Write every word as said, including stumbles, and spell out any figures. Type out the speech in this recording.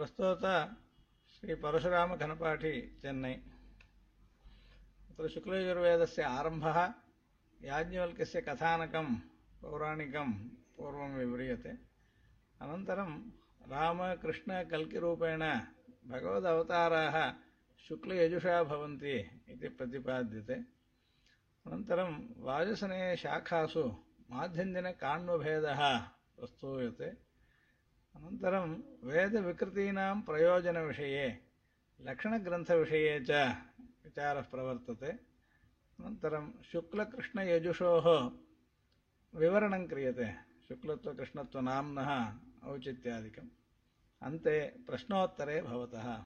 प्रस्तुत श्री परशुराम घनपाठी चेन्नई। तत्र शुक्लयजुर्वेदस्य आरम्भः याज्ञवल्क्यस्य कथानकं पौराणिकं पूर्वं विव्रियते। अनन्तरं रामकृष्णकल्किरूपेण भगवदवताराः शुक्लयजुषा भवन्ति इति प्रतिपाद्यते। अनन्तरं वाजसनेय शाखासु माध्यन्दिनकाण्वभेदः प्रस्तूयते। अनन्तरं वेदविकृतीनां प्रयोजनविषये लक्षणग्रन्थविषये च विचारः प्रवर्तते। अनन्तरं शुक्लकृष्णयजुषोः विवरणं क्रियते, शुक्लत्वकृष्णत्वनाम्नः औचित्यादिकम्। अन्ते प्रश्नोत्तरे भवतः।